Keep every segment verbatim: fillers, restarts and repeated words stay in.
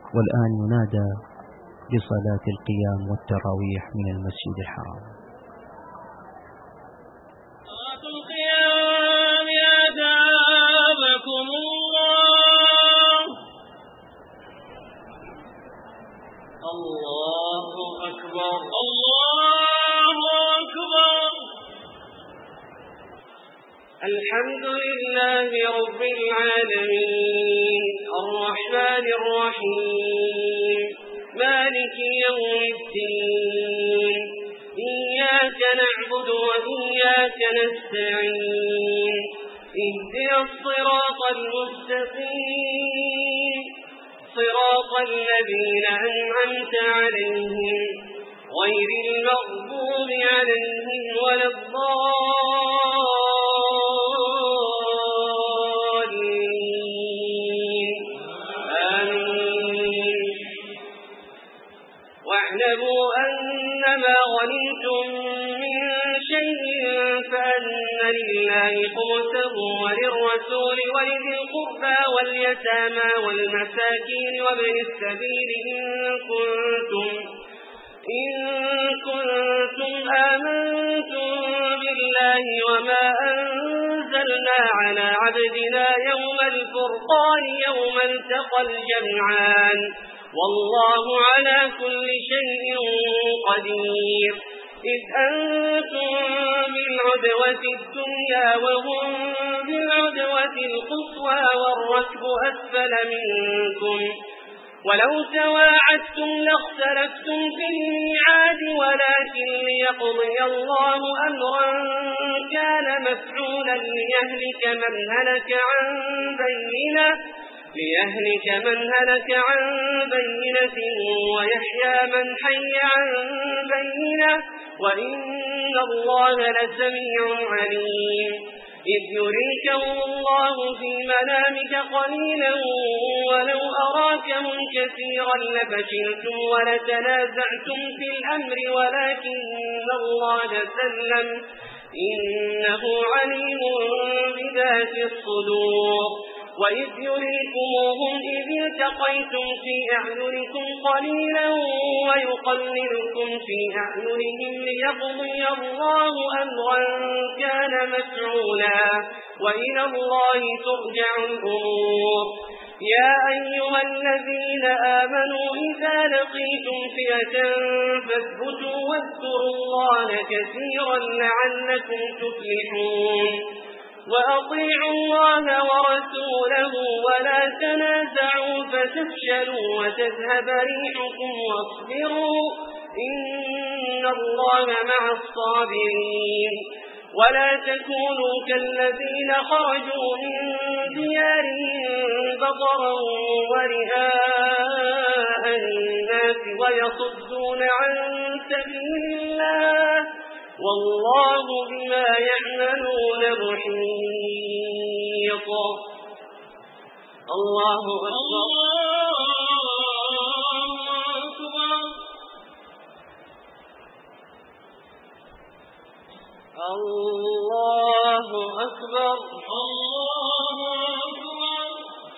والآن ينادى بصلاة القيام والتراويح من المسجد الحرام. صلاة القيام أثابكم الله. الله أكبر الله أكبر. الحمد لله رب العالمين الرحمن الرحيم مالك يوم الدين إياك نعبد وإياك نستعين اهدنا الصراط المستقيم صراط الذين أنعمت عليهم غير المغضوب عليهم ولا الضالين آمين. واعلموا أنما غنمتم من شيء فأن لله خمسه وللرسول ولذي القربى واليتامى والمساكين وابن السبيل إن كنتم إن كنتم آمنتم بالله وما أنزلنا على عبدنا يوم الفرقان يوم التقى الجمعان والله على كل شيء قدير. إذ أنتم بالعدوة الدنيا وهم بالعدوة القصوى والركب أسفل منكم ولو تواعدتم لاختلفتم في الميعاد ولكن ليقضي الله أمرا كان مفعولا ليهلك من هلك عن بينة ليهلك من هلك عن بينة ويحيى من حي عن بينة وإن الله لسميع عليم. إذ يريكهم الله في منامك قليلا ولو أراكهم كثيرا لفشلتم ولتنازعتم في الأمر ولكن الله سلم إنه عليم بذات الصدور. وإذ يريكموهم إذ التقيتم في أعينكم قليلا ويقللكم في أعينهم ليقضي الله أمرا كان مفعولا وإلى الله ترجع الأمور. يا أيها الذين آمنوا إذا لقيتم فئة فاثبتوا واذكروا الله كثيرا لعلكم تفلحون. وأطيعوا الله ورسوله ولا تنازعوا فتفشلوا وتذهب ريحكم واصبروا إن الله مع الصابرين. ولا تكونوا كالذين خرجوا من ديارهم بطرا ورئاء الناس ويصدون عن سبيل الله والله بما يعملون محيط. الله أكبر الله أكبر الله أكبر.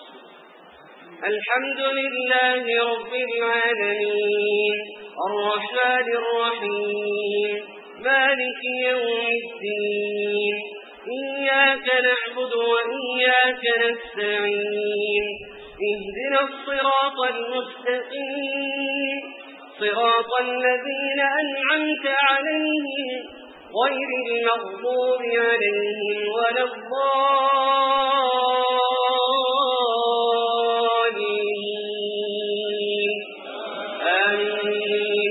الحمد لله رب العالمين الرحمن الرحيم مالك يوم الدين إياك نعبد وإياك نستعين اهدنا الصراط المستقيم صراط الذين أنعمت عليهم غير المغضوب عليهم ولا الضالين آمين.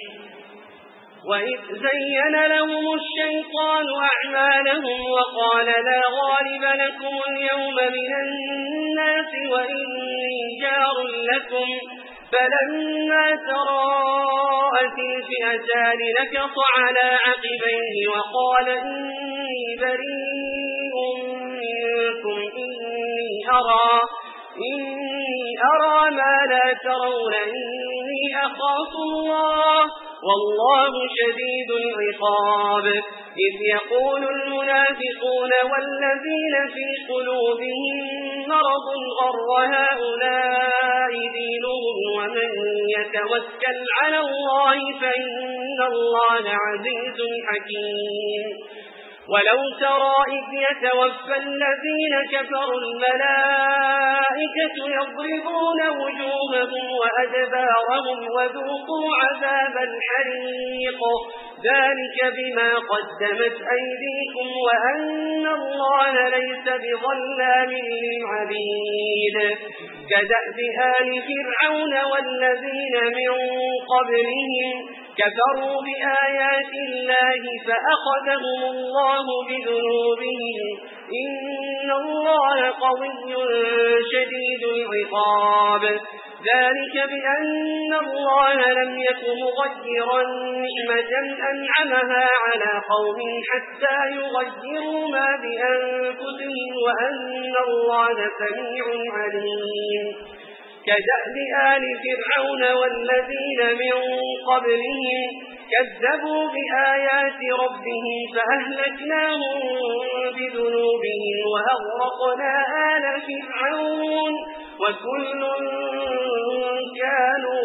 وإذ زين لهم الشيطان أعمالهم وقال لا غالب لكم اليوم من الناس وإني جار لكم فلما تراءت الفئتان نكص على عقبيه وقال إني بريء منكم إني أرى إني أرى ما لا ترون إني أخاف الله والله شديد العقاب. إذ يقول المنافقون والذين في قلوبهم مرض غر هؤلاء دينهم وتوكل على الله فإن الله عزيز حكيم ولو ترى إذ يتوفى الذين كفروا الملائكة يضربون وجوههم وأدبارهم وذوقوا عذاب الحريق ذلك بما قدمت أيديكم وأن الله ليس بظلام للعبيد كدأب آل فرعون والذين من قبلهم كفروا بآيات الله فأخذهم الله بذنوبهم إن الله قوي شديد العقاب ذلك بأن الله لم يكن مغيرا نعمة أنعمها على قوم حتى يغيروا ما بأنفسهم وأن الله سميع عليم كدأب آل فرعون والذين من قبلهم كذبوا بآيات ربهم فأهلكناهم بذنوبهم وأغرقنا آل فرعون وكل كانوا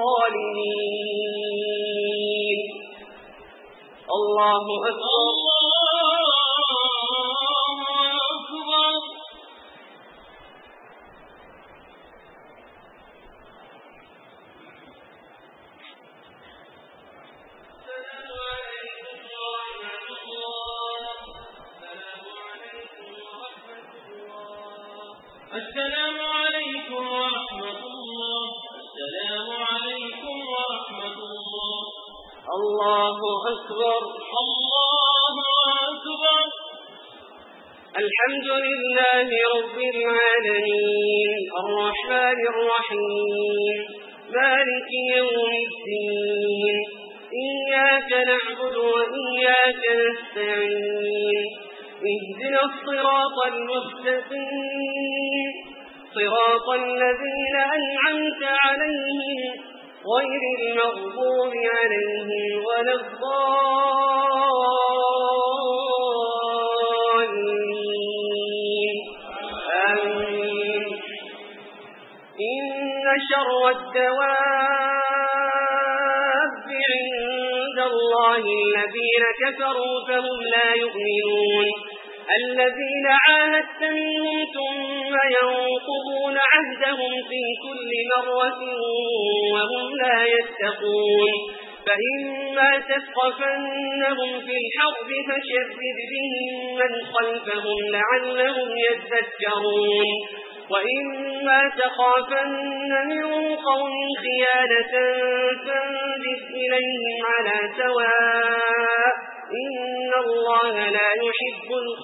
ظالمين الله أكبر السلام عليكم ورحمة الله. السلام عليكم ورحمة الله. الله أكبر. الله أكبر. الحمد لله رب العالمين الرحمن الرحيم مالك يوم الدين إياك نعبد وإياك نستعين اهدنا الصراط المستقيم صراط الذين أنعمت عليهم غير المغضوب عليهم ولا الضالين آمين. إن شر الدواب عند الله الذين كفروا فهم لا يؤمنون الذين عاهدت منهم ثم ينقضون عهدهم في كل مرة وهم لا يتقون فإما تثقفنهم في الحرب فشرد بهم من خلفهم لعلهم يذكرون وإما تخافن من قوم خيانة فانبذ إليهم على سواء إن الله لا يحب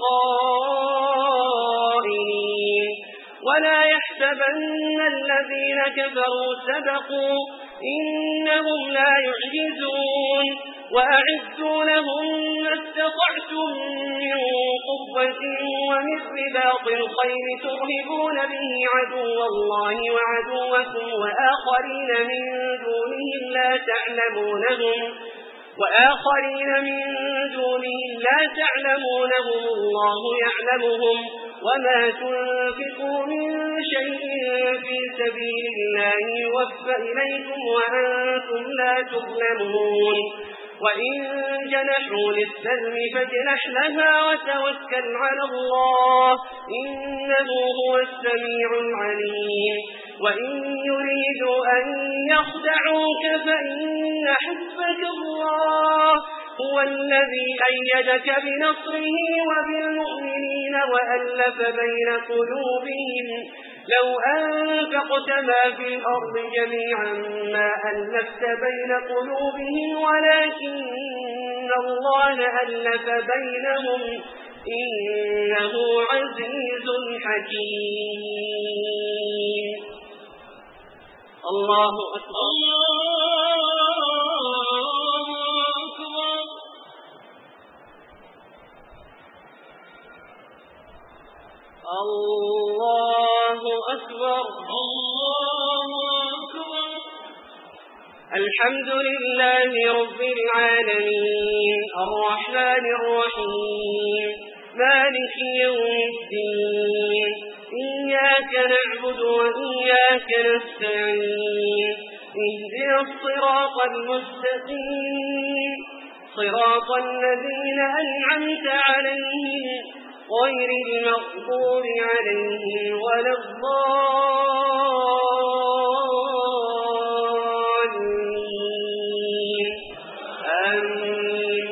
الخائنين ولا يحسبن الذين كفروا سبقوا إنهم لا يعجزون وأعدوا لهم ما استطعتم من قوة ومن رباط الخيل ترهبون به عدو الله وعدوكم وآخرين من دونهم لا تعلمونهم وآخرين من دونهم لا تعلمونهم الله يعلمهم وما تنفقوا من شيء في سبيل الله يوفى إليكم وأنتم لا تظلمون وإن جنحوا للسلم فاجنح لها وتوكل على الله إنه هو السميع العليم وإن يريدوا أن يخدعوك فإن حسبك الله هو الذي أيدك بنصره وبالمؤمنين وألف بين قلوبهم لو أنفقت ما في الأرض جميعا ما ألفت بين قلوبهم ولكن الله ألف بينهم إنه عزيز حكيم. الله أكبر. الله أكبر. الله أكبر. الحمد لله رب العالمين الرحمن الرحيم مالك يوم الدين إياك نعبد وإياك نستعين اهدنا الصراط المستقيم صراط الذين أنعمت عليهم غير المغضوب عليهم ولا الضالين آمين.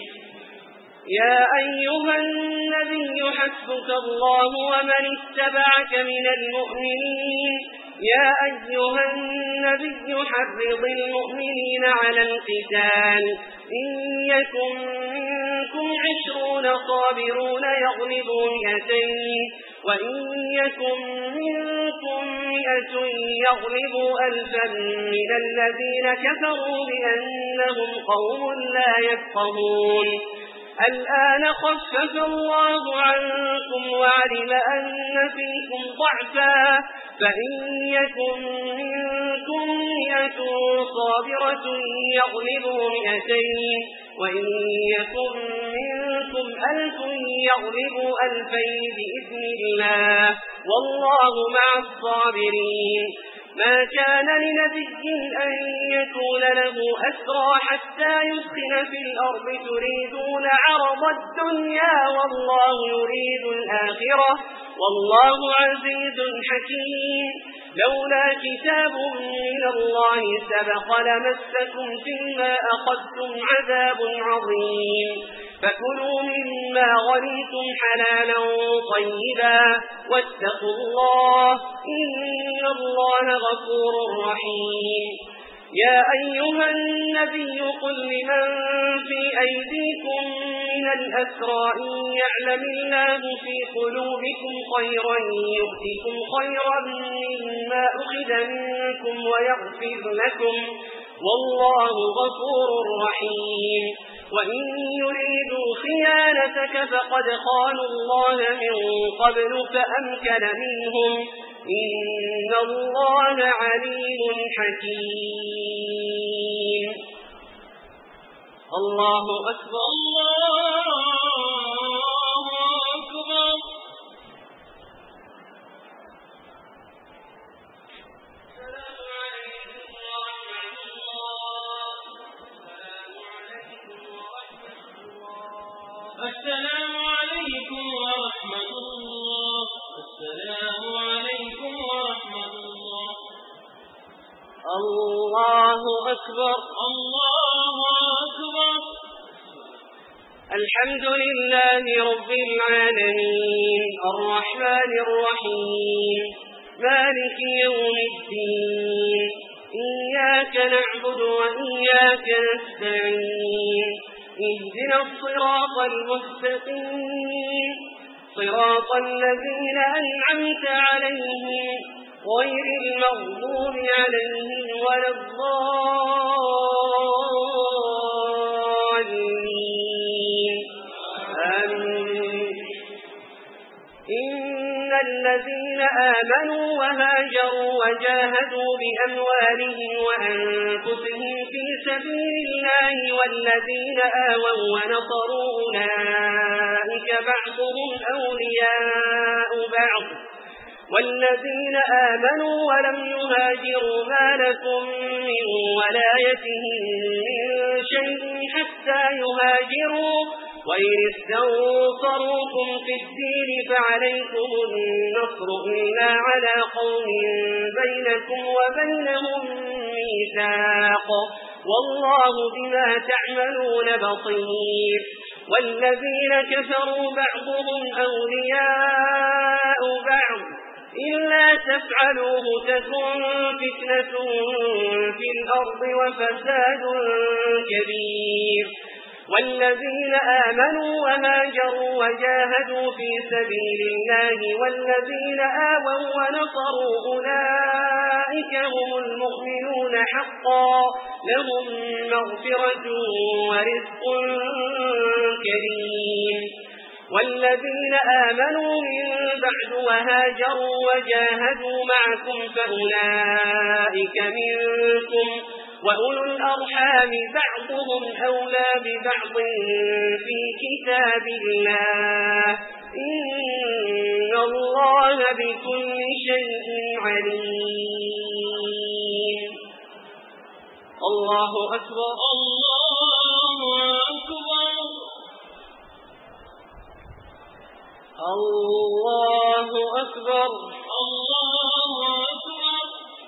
يا أيها النبي حسبك الله ومن اتبعك من المؤمنين يا أيها النبي حرض المؤمنين على القتال إن يكن منكم عشرون صابرون يغلبوا مئتين وإن يكن منكم مئة يغلبوا ألفا من الذين كفروا بأنهم قوم لا يفقهون الآن خفف الله عنكم وعلم أن فيكم ضعفا فإن يكن منكم مئة صابرة يغلبوا مئتين وإن يكن منكم ألف يغلبوا ألفين بإذن الله والله مع الصابرين. ما كان لنبي أن يكون له أسرى حتى يسخن في الأرض تريدون عرض الدنيا والله يريد الآخرة والله عزيز حكيم. لولا كتاب من الله سبق لمسكم فيما أخذتم عذاب عظيم فكلوا مما غنمتم حلالا طيبا واتقوا الله إن الله غفور رحيم. يا أيها النبي قل لمن في أيديكم من الأسرى إن يعلم الله في قلوبكم خيرا يؤتكم خيرا مما أخذ منكم ويغفر لكم والله غفور رحيم. وإن يريدوا خيانتك فقد خانوا الله من قبل فأمكن منهم إن الله عليم حكيم. الله أكبر الله أكبر. السلام عليكم ورحمة الله. السلام عليكم ورحمة الله. الله أكبر الله أكبر. الحمد لله رب العالمين الرحمن الرحيم مالك يوم الدين إياك نعبد وإياك نستعين اهدنا الصراط المستقيم صراط الذين أنعمت عليهم غير المغضوب عليهم ولا الضالين آمين. إن الذين آمنوا وهاجروا وجاهدوا بأموالهم وأنفسهم في سبيل الله والذين آووا ونصروا أولئك بعضهم أولياء بعض والذين آمنوا ولم يهاجروا ما لكم من ولايتهم من شيء حتى يهاجروا وإن استنصروكم في الدين فعليكم النصر إلا على قوم بينكم وبينهم ميثاق والله بما تعملون بصير. والذين كفروا بعضهم أولياء بعض إلا تفعلوه تكن فتنة في الأرض وفساد كبير. والذين آمنوا وهاجروا وجاهدوا في سبيل الله والذين آووا ونصروا أولئك هم المؤمنون حقا لهم مغفرة ورزق كريم. والذين آمنوا من بعد وهاجروا وجاهدوا معكم فأولئك منكم وأولو الأرحام بعضهم أولى ببعض في كتاب الله إن إن الله بكل شيء عليم. الله أكبر. الله أكبر. الله أكبر. الله أكبر.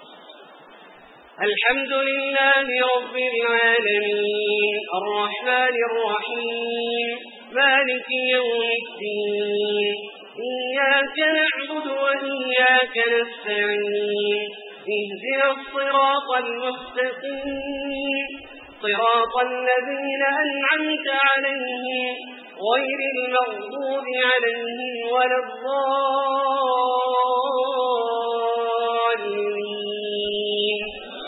الحمد لله رب العالمين الرحمن الرحيم مالك يوم الدين إياك نعبد وإياك نستعين اهدنا الصراط المستقيم صراط الذين أنعمت عليهم غير المغضوب عليهم ولا الضالين.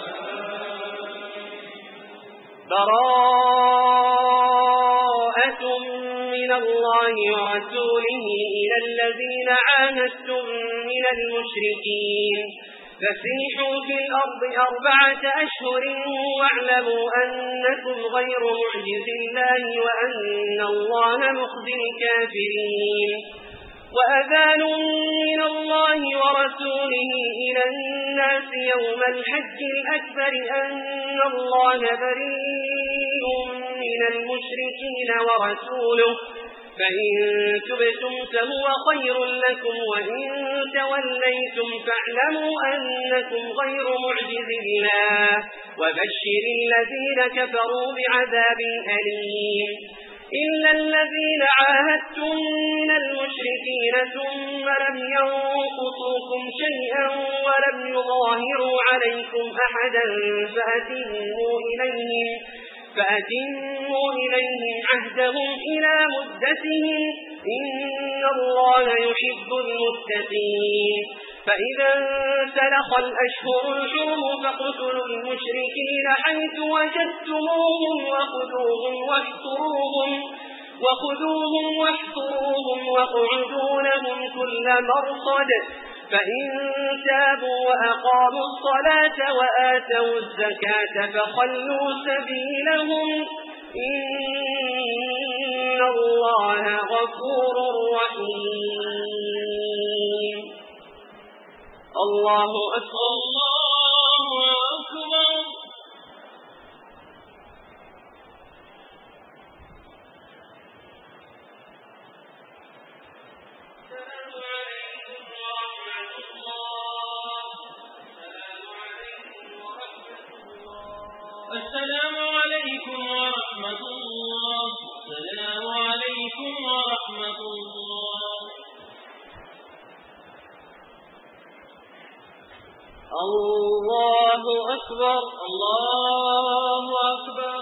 براءة من الله ورسوله إلى الذين عاهدتم من المشركين فسيحوا في الأرض أربعة أشهر واعلموا أنكم غير معجز الله وأن الله مخزي الكافرين. وأذان من الله ورسوله إلى الناس يوم الحج الأكبر أن الله بريء من المشركين ورسوله فإن تبتم فهو خير لكم وإن توليتم فاعلموا أنكم غير معجز الله وبشر الذين كفروا بعذاب أليم. إلا الذين عاهدتم من المشركين ثم لم ينقصوكم شيئا ولم يظاهروا عليكم أحدا فأتموا إليهم فأتموا إليهم عهدهم إلى مدتهم إن الله يحب المتقين. فإذا انسلخ الأشهر الحرم فاقتلوا المشركين حيث وجدتموهم وخذوهم واحصروهم وخذوهم واحصروهم واقعدوا لهم كل مرصد فإن تابوا وأقاموا الصلاة وآتوا الزكاة فخلوا سبيلهم إن الله غفور رحيم. الله أكبر. الله أكبر. السلام عليكم ورحمة الله. السلام عليكم ورحمة الله. الله أكبر. الله أكبر.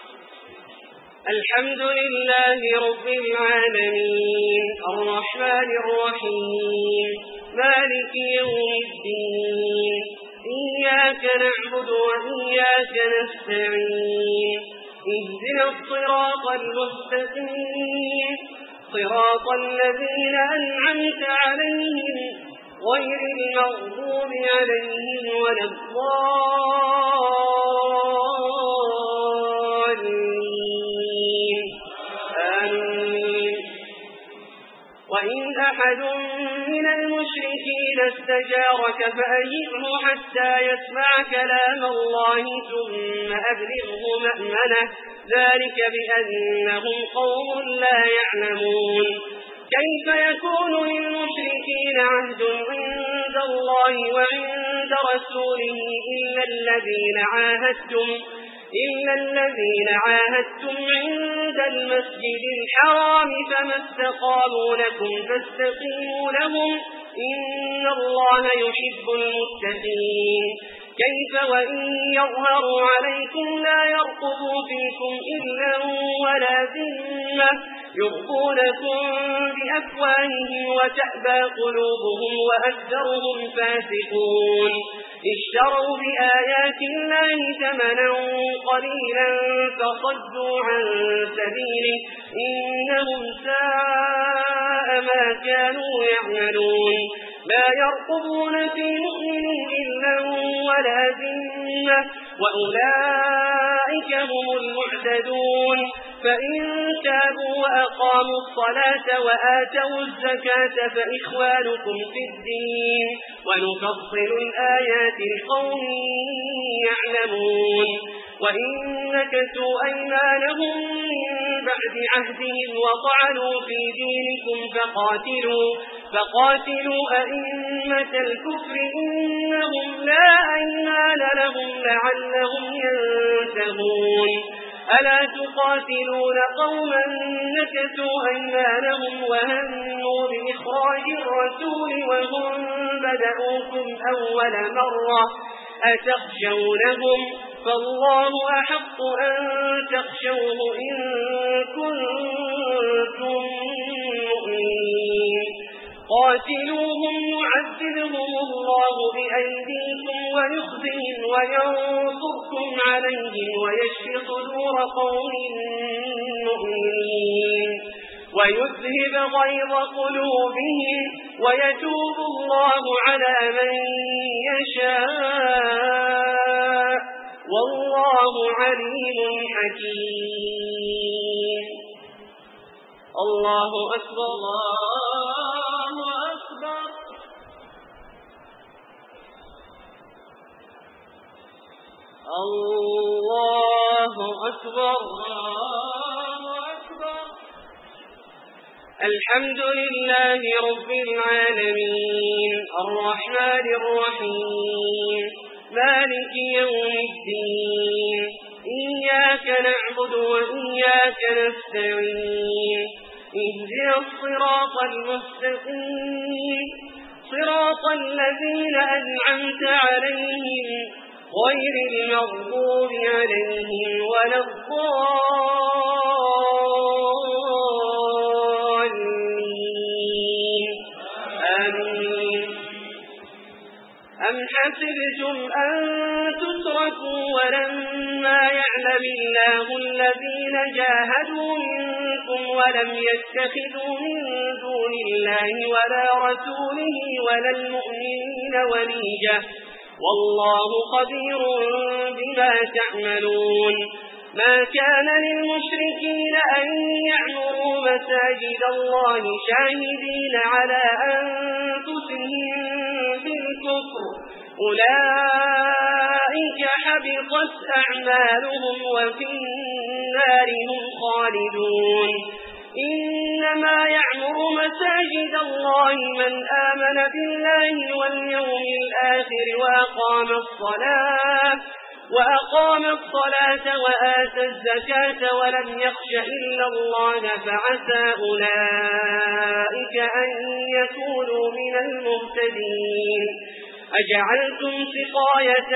الحمد لله رب العالمين الرحمن الرحيم مالك يوم الدين إياك نعبد وإياك نستعين اهدنا الصراط المستقيم صراط الذين أنعمت عليهم غير المغضوب عليهم ولا الضالين. آمين. وإن أحد من المشركين استجارك فأجره حتى يسمع كلام الله ثم أبلغه مأمنه ذلك بأنهم قوم لا يعلمون. كيف يكون للمشركين عهد عند الله وعند رسوله إلا الذين عاهدتم إلا الذين عاهدتم عند المسجد الحرام فما استقاموا لكم فاستقيموا لهم إن الله يحب المتقين. كيف وإن يظهروا عليكم لا يرقبوا فيكم إلا ولا ذمة يرضونكم بأفواههم وتأبى قلوبهم وأكثرهم فاسقون. اشتروا بآيات الله ثمنا قليلا فصدوا عن سبيله إنهم ساء ما كانوا يعملون. لا يرقبون في مؤمن إلا ولا ذمة وأولئك هم المعتدون. فإن تابوا وأقاموا الصلاة وآتوا الزكاة فإخوانكم في الدين ونفصل الآيات لقوم يعلمون وإن نكثوا أيمانهم من بعد عهدهم وطعنوا في دينكم فقاتلوا, فقاتلوا أئمة الكفر إنهم لا أيمان لهم لعلهم ينتهون ألا تقاتلون قوما نكثوا أيمانهم وهموا بإخراج الرسول وهم بدأوكم أول مرة أتخشونهم فالله أحق أن تخشوه إن كنتم مؤمنين قاتلوهم يعذبهم الله بأيديكم ويخزهم وينصركم عليهم ويشفي صدور قوم مؤمنين ويذهب غيظ قلوبهم ويتوب الله على من يشاء والله عليم حكيم. الله أكبر الله أكبر. الله أكبر الله أكبر. الحمد لله رب العالمين الرحمن الرحيم مالك يوم الدين إياك نعبد وإياك نستعين اهدنا الصراط المستقيم صراط الذين أنعمت عليهم غير المغضوب عليهم ولا الضالين آمين. أم حسبتم أن تتركوا ولما يعلم الله الذين جاهدوا منكم ولم يتخذوا من دون الله ولا رسوله ولا المؤمنين وليجة والله خبير بما تعملون. ما كان للمشركين أن يعمروا مساجد الله شاهدين على أنفسهم بالكفر أولئك حبطت أعمالهم وفي النار هم خالدون. إنما يعمر مساجد الله من آمن بالله واليوم الآخر وأقام الصلاة وأقام الصلاة وآتى الزكاة ولم يخش إلا الله فعسى أولئك أن يكونوا من المهتدين. أجعلتم سقاية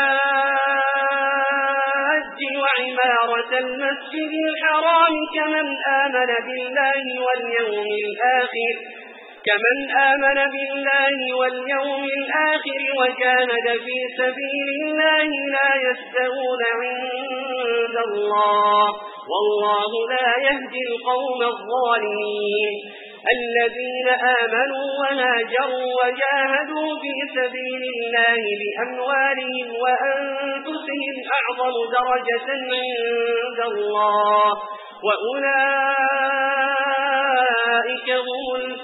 الحاج وعمارة المسجد الحرام كمن آمن بالله واليوم الآخر كمن آمن بالله واليوم الآخر وجاهد في سبيل الله لا يستوون عند الله والله لا يهدي القوم الظالمين. الذين آمنوا وهاجروا وجاهدوا في سبيل الله بأموالهم وأنفسهم أعظم درجة عند الله وأولئك هم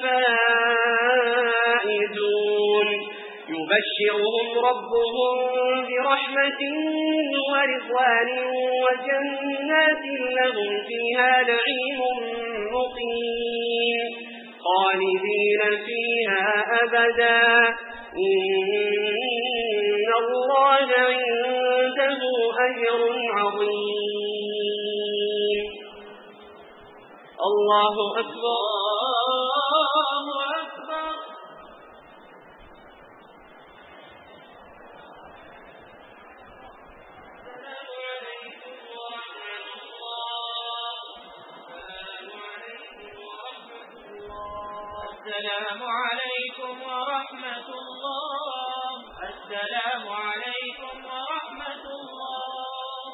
الفائزون. يبشرهم ربهم برحمة ورضوان وجنات لهم فيها نعيم مقيم خالدين فيها أبدا إن الله عنده أجر عظيم. الله أكبر الله أكبر. السلام عليكم ورحمة الله. السلام عليكم ورحمة الله.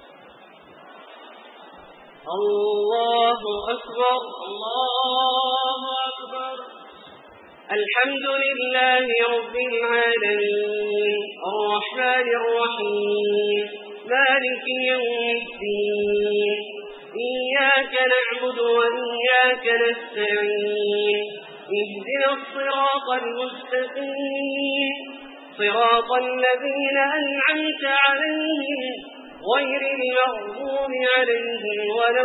الله أكبر الله أكبر. الحمد لله رب العالمين الرحمن الرحيم مالك يوم الدين إياك نعبد وإياك نستعين اهدنا الصراط المستقيم صراط الذين أنعمت عليهم غير المغضوب عليهم ولا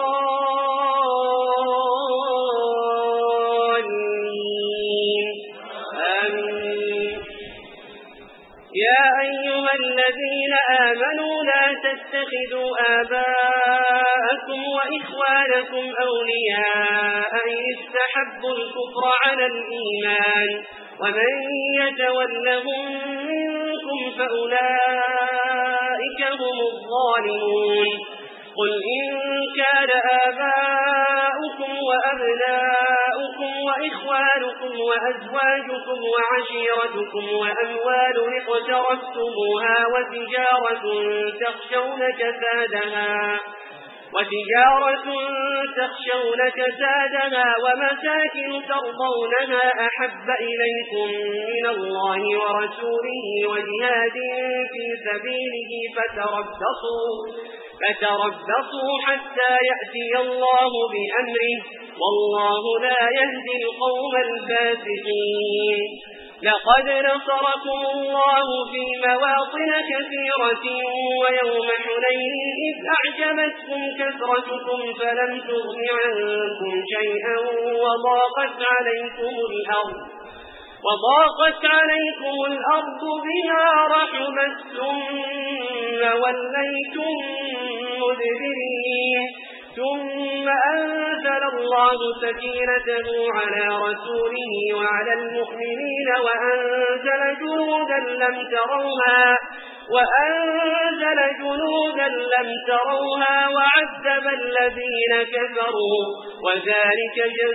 الضالين آمين. يا أيها الذين آمنوا لا تتخذوا آباءكم وإخوانكم أولياء إن استحبوا الكفر على الإيمان ومن يتولهم منكم فأولئك هم الظالمون. قل إن كان آباؤكم وأبناؤكم وإخوانكم وأزواجكم وعشيرتكم وأموال اقترفتموها وتجارة تخشون كسادها وتجارة تخشون كسادها ومساكن ترضونها أحب إليكم من الله ورسوله وجهاد في سبيله فتربصوا فتربصوا حتى يأتي الله بأمره والله لا يهدي القوم الفاسقين. لقد نصركم الله في مواطن كثيرة ويوم حنين إذ أعجبتكم كثرتكم فلم تغن عنكم شيئا وضاقت عليكم الأرض وضاقت عليكم الأرض بما رحبت ثم وليتم مدبرين ثم أنزل الله سكينته على رسوله وعلى المؤمنين وأنزل جنودا لم تروها وأنزل جنودا لم تروها وعذب الذين كفروا وذلك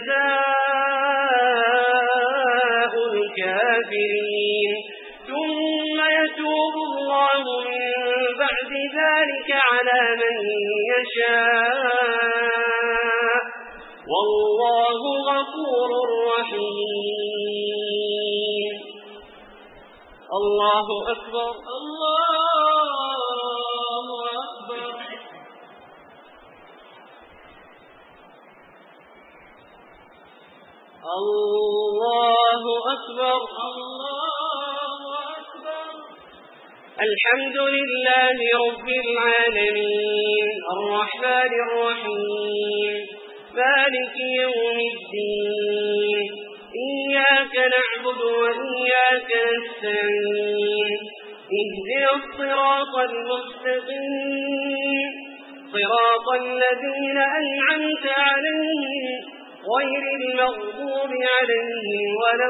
جزاء الكافرين. ثم يتوب الله من بعد ذلك على من يشاء والله غفور رحيم. الله أكبر الله أكبر. الله أكبر. الحمد لله رب العالمين الرحمن الرحيم مالك يوم الدين إياك نعبد وإياك نستعين اهدنا الصراط المستقيم صراط الذين أنعمت عليهم غير المغضوب عليهم ولا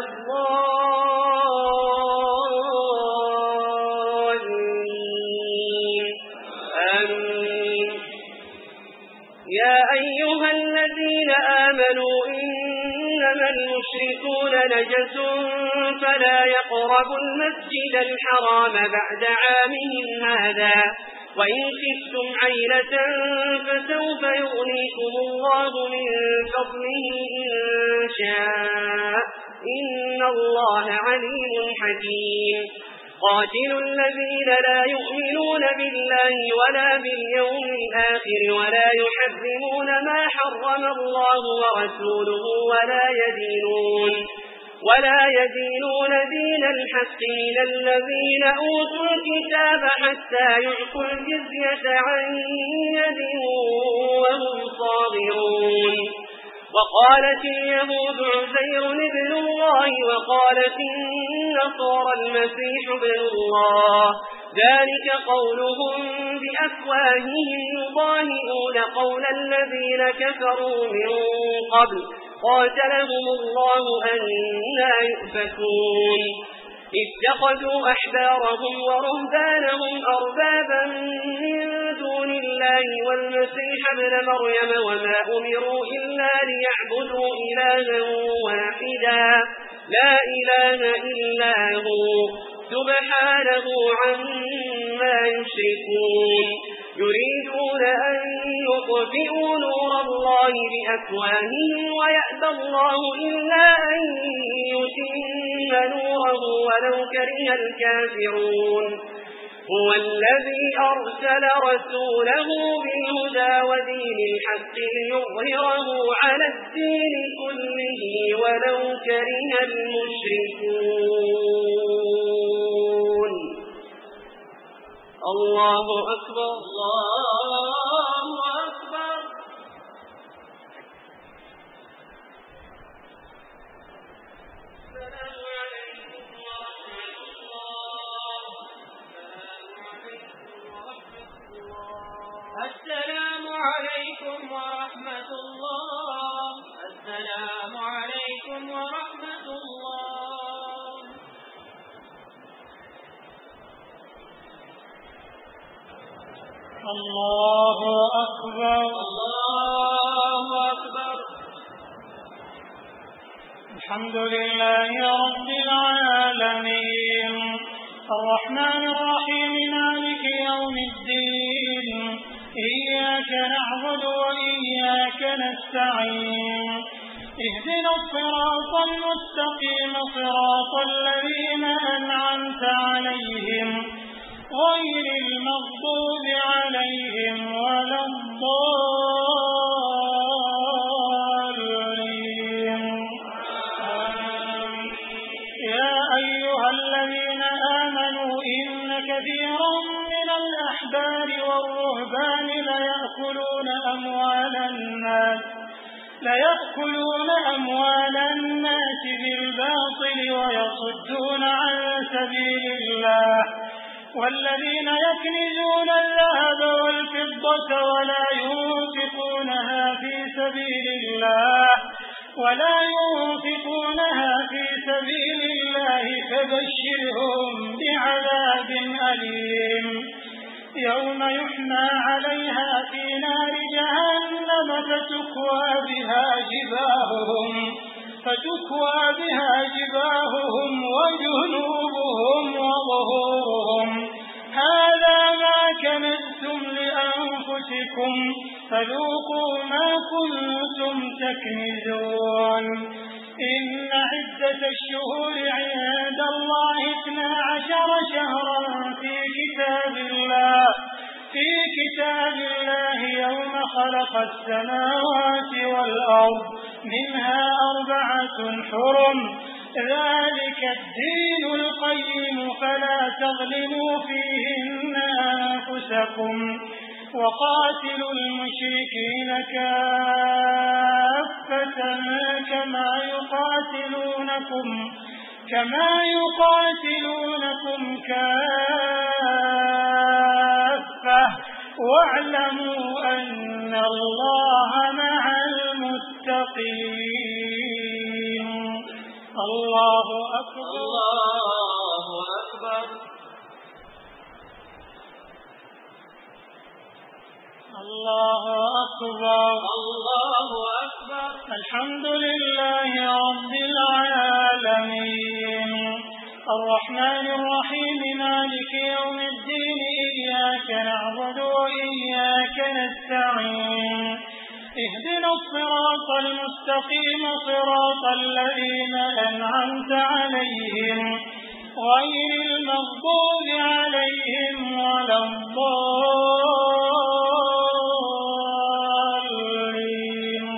الضالين آمين. يا أيها الذين آمنوا إنما المشركون نجس فلا يقربوا المسجد الحرام بعد عامهم هذا وإن خفتم عيلة فسوف يغنيكم الله من فضله إن شاء إن الله عليم حكيم. قاتلوا الذين لا يؤمنون بالله ولا باليوم الآخر ولا يحرمون ما حرم الله ورسوله ولا يدينون ولا يدينون دين الحق من الذين أوتوا الكتاب حتى يعطوا الجزية عن يد وهم صاغرون. وقالت اليهود عزير ابن الله وقالت النصارى المسيح ابن الله ذلك قولهم بأفواههم يضاهئون قول الذين كفروا من قبل قاتلهم الله أنى يؤفكون. اتخذوا أحبارهم ورهبانهم أربابا من دون الله والمسيح ابن مريم وما أمروا إلا ليعبدوا إلها واحدا لا إله إلا هو سبحانه عما يشركون. يريدون أن يطفئوا نور الله بأفواههم ويأبى الله إلا أن يتم نوره ولو كره الكافرون. هو الذي أرسل رسوله بالهدى ودين الحق ليظهره على الدين كله ولو كره المشركون. الله أكبر الله أكبر. السلام عليكم ورحمة الله. السلام عليكم ورحمة الله. الله أكبر الله أكبر. الحمد لله رب العالمين الرحمن الرحيم مالك يوم الدين إياك نعبد وإياك نستعين اهدنا الصراط المستقيم صراط الذين أنعمت عليهم غير المغضوب عليهم ولا الضالين. يا أيها الذين آمنوا إن كثيرا من الأحبار والرهبان ليأكلون أموال الناس ليأكلون أموال الناس بالباطل ويصدون عن سبيل الله والذين يكنزون الذهب والفضة ولا ينفقونها في سبيل الله ولا ينفقونها في سبيل الله فبشرهم بعذاب أليم يوم يحمى عليها في نار جهنم فتكوى بها جباههم فتكوى بها جباههم وجنوبهم وظهورهم هذا ما كنزتم لأنفسكم فذوقوا ما كنتم تكنزون. إن عدة الشهور عند الله اثنا عشر شهرا في كتاب الله في كتاب الله يوم خلق السماوات والأرض منها أربعة حرم ذلك الدين القيم فلا تظلموا فيهن أنفسكم وقاتلوا المشركين كافة كما يقاتلونكم كما يقاتلونكم كافة واعلموا أن الله مع المتقين. الله أكبر. الله أكبر. الله أكبر. الله أكبر. الحمد لله رب العالمين الرحمن الرحيم مالك يوم الدين إياك نعبد وإياك نستعين اهدنا الصراط المستقيم صراط الذين أنعمت عليهم غير المغضوب عليهم ولا الضالين.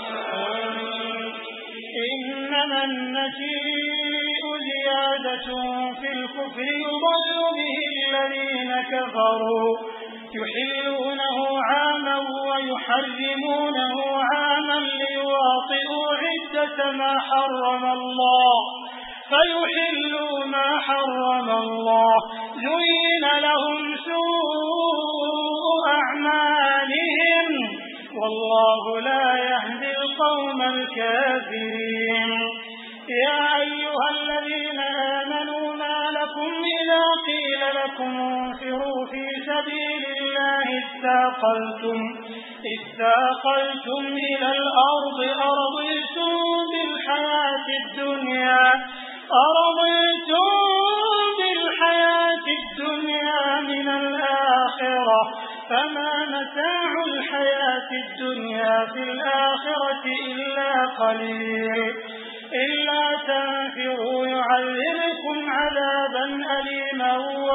إنما النسيء زيادة في الكفر يضل به الذين كفروا يحلونه عاما ويحرمونه عاما ليواطئوا عدة ما حرم الله فيحلوا ما حرم الله زين لهم سوء أعمالهم والله لا يهدي القوم الكافرين. يا أيها الذين آمنوا ما لكم إذا قيل لكم انفروا في سبيل الله استاقلتم استاقلتم إلى الأرض أرضيتم بالحياة الدنيا أرضيتم بالحياة الدنيا من الآخرة فما متاع الحياة الدنيا في الآخرة إلا قليل إلا تنفروا يعذبكم عذابا أليما ويستطيع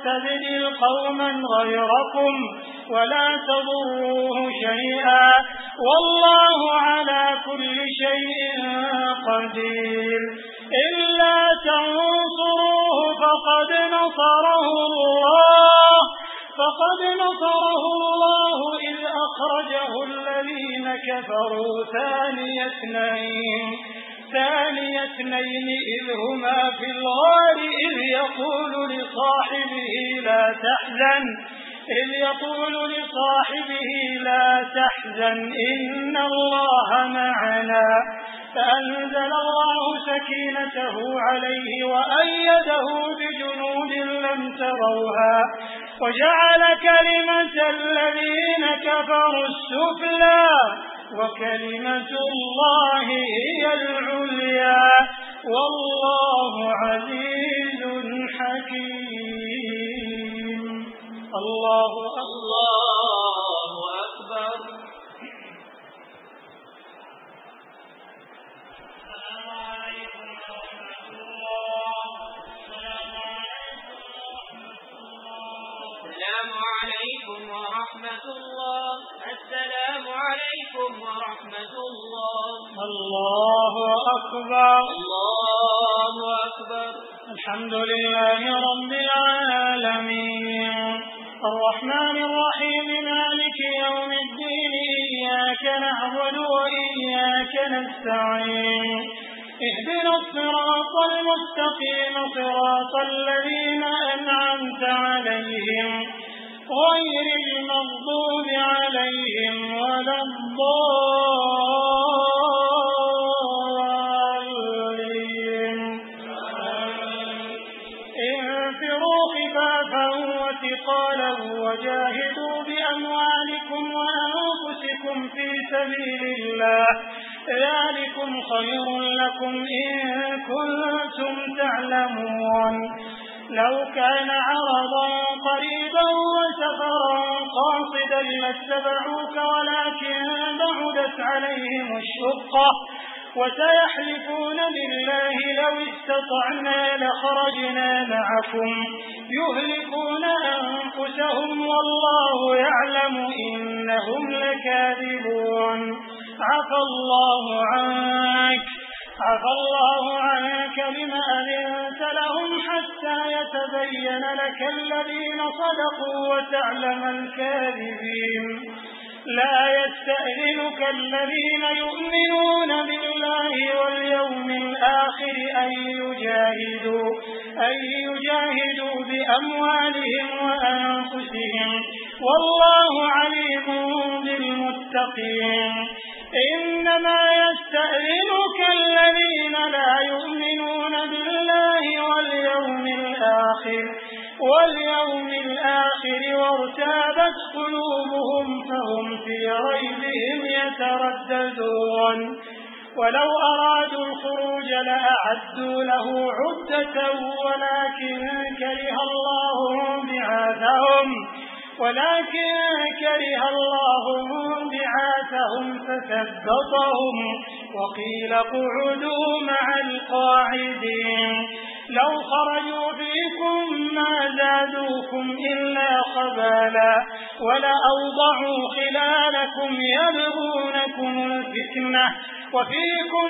يستبدل قوما غيركم ولا تضروه شيئا والله على كل شيء قدير إلا تنصروه فقد نصره الله فقد نصره الله إذ أخرجه الذين كفروا ثاني اثنين ثاني اثنين إذ هما في الغار إذ يقول لصاحبه لا تحزن إذ يقول لصاحبه لا تحزن إن الله معنا فأنزل الله سكينته عليه وأيده بجنود لم تروها وجعل كلمة الذين كفروا السفلى وكلمة الله هي العليا والله عزيز حكيم. الله الله أكبر. السلام عليكم ورحمة الله. السلام عليكم ورحمة الله. الله أكبر. الله أكبر. الحمد لله رب العالمين الرحمن الرحيم مالك يوم الدين إياك نعبد وإياك نستعين اهدنا الصراط المستقيم صراط الذين أنعمت عليهم غير المغضوب عليهم ولا الضالين. انفروا خفافا وثقالا وجاهدوا بأموالكم وأنفسكم في سبيل الله ذلكم خير لكم إن كنتم تعلمون. لو كان عرضا قريبا وسفرا قاصدا لاتبعوك ولكن بعدت عليهم الشقة وسيحلفون بالله لو استطعنا لخرجنا معكم يهلكون أنفسهم والله يعلم إنهم لكاذبون. عفى الله عنك عفى الله عنك بما أذنت لهم حتى يتبين لك الذين صدقوا وتعلم الكاذبين. لا يستأذنك الذين يؤمنون بالله واليوم الآخر أن يجاهدوا أن يجاهدوا بأموالهم وأنفسهم والله عليم بالمتقين. إنما يستأذنك الذين لا يؤمنون بالله واليوم الآخر واليوم الآخر وارتابت قلوبهم فهم في ريبهم يترددون. ولو أرادوا الخروج لأعدوا له عدة ولكن كره الله بعاثهم ولكن كره الله بعاثهم فثبطهم وقيل اقعدوا مع القاعدين. لو خرجوا فيكم ما زادوكم إلا خبالا ولأوضعوا خلالكم يبغونكم الفتنة وفيكم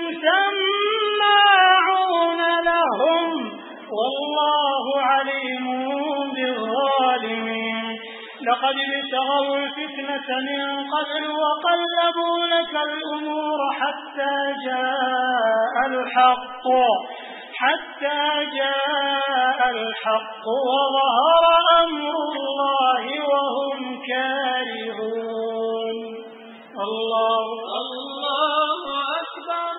سماعون لهم والله عليم بالظالمين. لقد ابتغوا الفتنة من قبل وقلبوا لك الأمور حتى جاء الحق حتى جاء الحق وظهر أمر الله وهم كارهون. الله الله أكبر.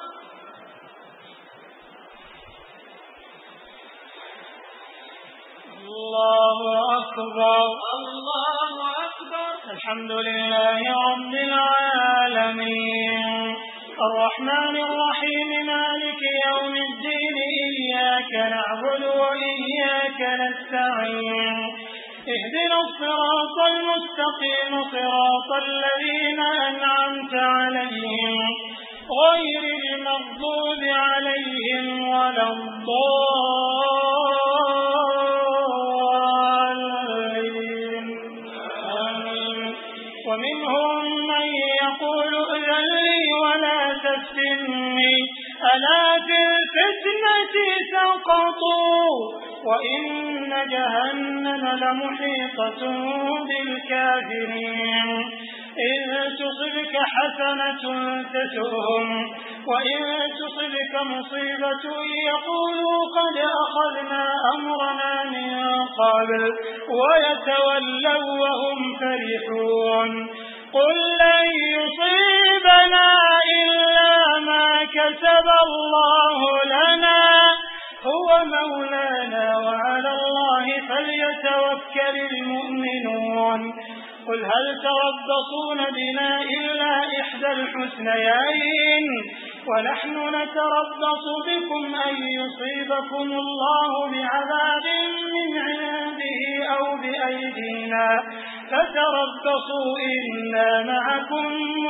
الله أكبر. الله أكبر. الحمد لله رب العالمين الرحمن الرحيم مالك يوم الدين إياك نعبد وإياك نستعين اهدنا الصراط المستقيم صراط الذين أنعمت عليهم غير المغضوب عليهم ولا الضالين. ومنهم من يقول ائذن لي ولا تفتني ألا في الفتنة سقطوا وإن جهنم لمحيطة بالكافرين إن تصبك حسنة تسؤهم وإن تصبك مصيبة يقولوا قد أخذنا أمرنا من قبل ويتولوا وهم فرحون قل لن يصيبنا إلا ما كتب الله لنا هو مولانا وعلى الله فليتوكل المؤمنون قل هل تربصون بنا إلا إحدى الحسنيين ونحن نتربص بكم أن يصيبكم الله بعذاب من عنده أو بأيدينا فتربصوا إنا معكم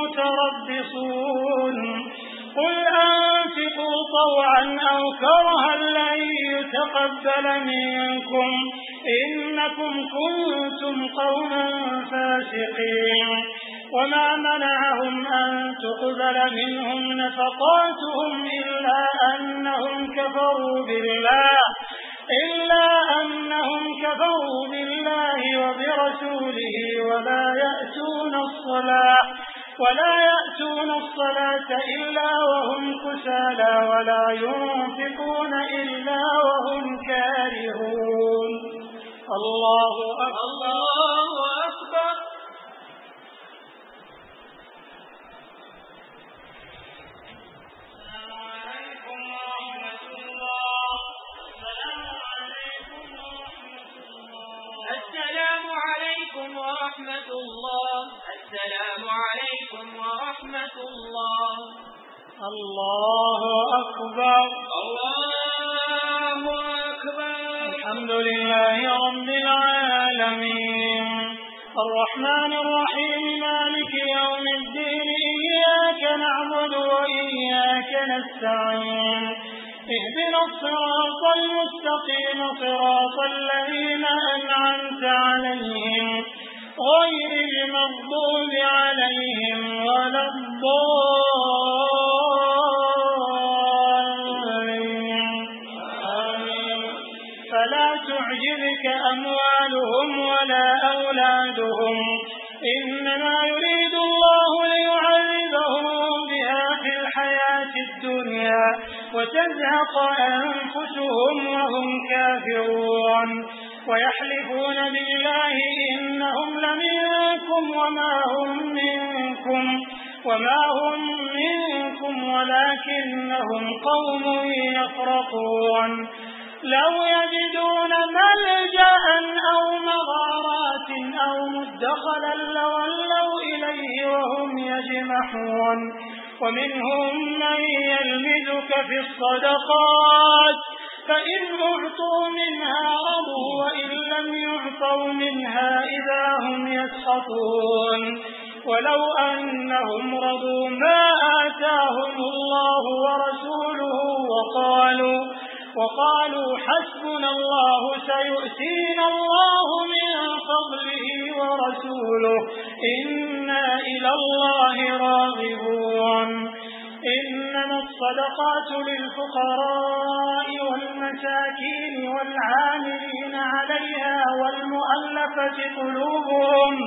متربصون قل أنفقوا طوعا أو كرها لن يتقبل منكم إنكم كنتم قوما فاسقين وما منعهم أن تقبل منهم نفقاتهم إلا أنهم كفروا بالله إلا أنهم كفروا بالله وبرسوله ولا يأتون الصلاة ولا يأتون الصلاة إلا وهم كسالى ولا ينفقون إلا وهم كارهون الله أكبر الله أكبر السلام عليكم ورحمة الله السلام عليكم ورحمة الله الله أكبر الله أكبر الحمد لله رب العالمين الرحمن الرحيم مالك يوم الدين إياك نعبد وإياك نستعين اهدنا الصراط المستقيم صراط الذين أنعمت عليهم غير المغضوب عليهم ولا الضالين فلا تعجبك أموالهم ولا أولادهم إنما يريد الله ليعذبهم بها في الحياة الدنيا وتزهق أنفسهم وهم كافرون ويحلفون بالله إنهم لمنكم وما هم منكم وما هم منكم ولكنهم قوم يفرقون لو يجدون ملجأ أو مغارات أو مدخلا لولوا إليه وهم يجمحون ومنهم من يلمزك في الصدقات فإن أعطوا منها رضوا وإن لم يعطوا منها إذا هم يسخطون ولو أنهم رضوا ما آتاهم الله ورسوله وقالوا وقالوا حسبنا الله سيؤتينا الله من فضله ورسوله إنا إلى الله راغبون إنما الصدقات للفقراء والمساكين والعاملين عليها والمؤلفة قلوبهم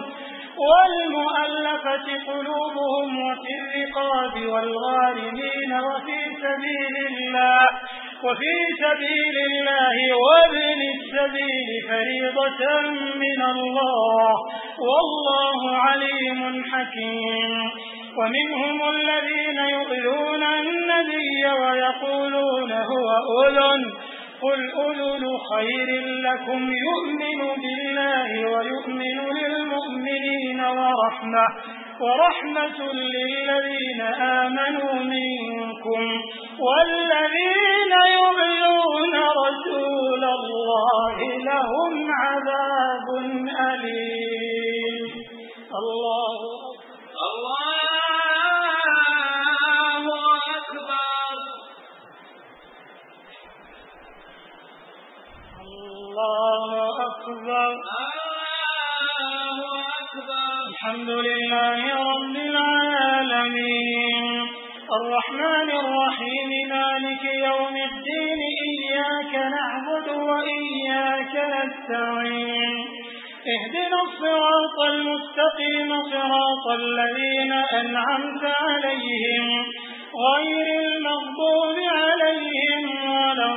والمؤلفة قلوبهم وفي الرقاب والغارمين وفي سبيل الله وفي سبيل الله وابن السبيل فريضة من الله والله عليم حكيم ومنهم الذين يؤذون النبي ويقولون هو أذن قل أذن خير لكم يؤمن بالله ويؤمن للمؤمنين ورحمة ورحمة للذين آمنوا منكم والذين يؤذون رسول الله لهم عذاب أليم الله الله أكبر الله أكبر أكبر. الحمد لله رب العالمين الرحمن الرحيم مالك يوم الدين إياك نعبد وإياك نستعين اهدنا الصراط المستقيم صراط الذين أنعمت عليهم غير المغضوب عليهم ولا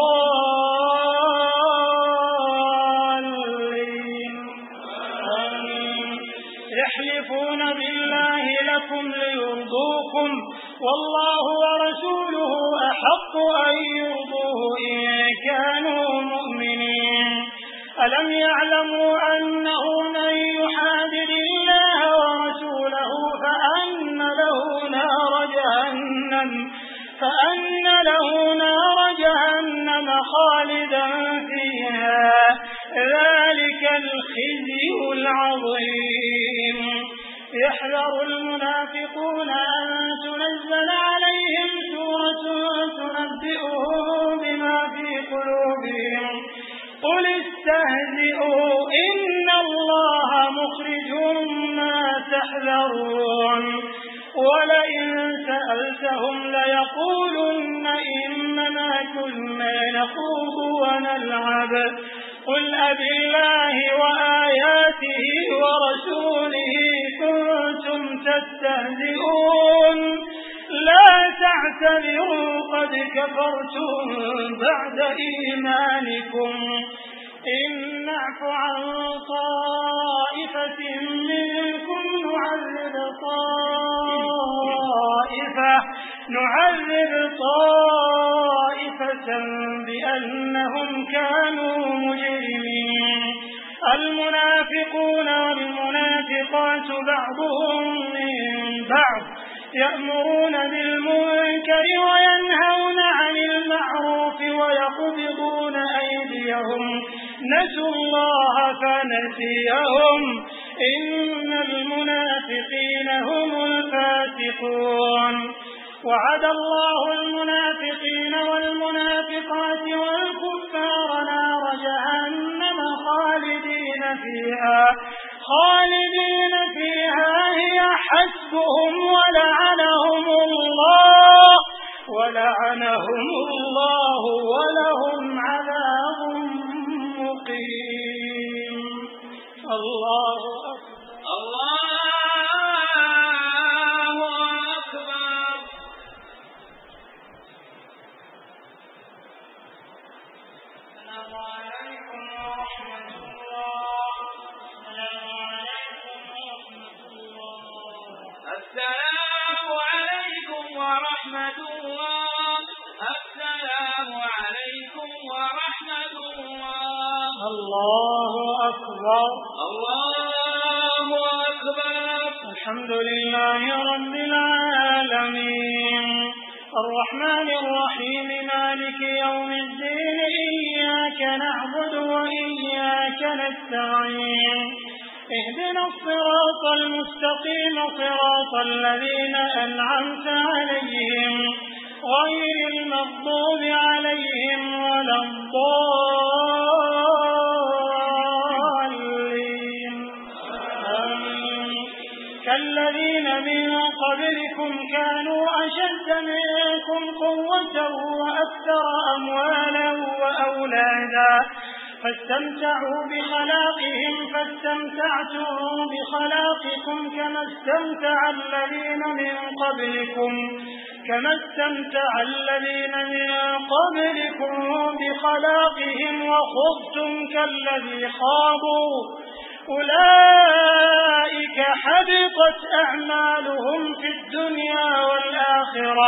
الضالين آمين. يحلفون بالله لكم ليرضوكم والله ورسوله أحق أن يرضوه إن كانوا مؤمنين ألم يعلموا أنه من يحادد الله ورسوله فأن له نار جهنم فأن له نار جهنم خالدا فيها ذلك الخزي العظيم. يحذر المنافقون أن تنزل عليهم سورة تنبئهم بما في قلوبهم قل استهزئوا إن الله مخرج ما تحذرون ولئن سألتهم ليقولن إنما كنا نخوض ونلعب قل أبالله وآياته ورسوله كنتم تستهزئون لا تعتذروا قد كفرتم بعد إيمانكم إن نعف عن طائفة منكم نعذب طائفة نعذب طائفة بأنهم كانوا مجرمين. المنافقون والمنافقات بعضهم من بعض يأمرون بالمنكر وينهون عن المعروف ويقبضون أيديهم نسوا الله فنسيهم إن المنافقين هم الفاسقون. وعد الله المنافقين والمنافقات والكفار نار جهنم خالدين فيها خالدين فيها هي حسبهم ولعنهم الله ولعنهم الله ولهم عذاب مقيم. الله أكبر. الله أكبر. السلام عليكم ورحمة الله. السلام عليكم ورحمة الله. السلام عليكم ورحمة الله. الله أكبر. الله أكبر. الحمد لله رب العالمين الرحمن الرحيم مالك يوم الدين إياك نعبد وإياك نستعين اهدنا الصراط المستقيم صراط الذين أنعمت عليهم غير المغضوب عليهم ولا الضالين آمين. كالذين من قبلكم كانوا أشد منكم قوة وأكثر أموالا وأولادا فاستمتعوا بخلاقهم فاستمتعتم بخلاقكم كما استمتع الذين من قبلكم كما استمتع الذين من قبلكم بخلاقهم وخضتم كالذي خاضوا أولئك حبطت أعمالهم في الدنيا والآخرة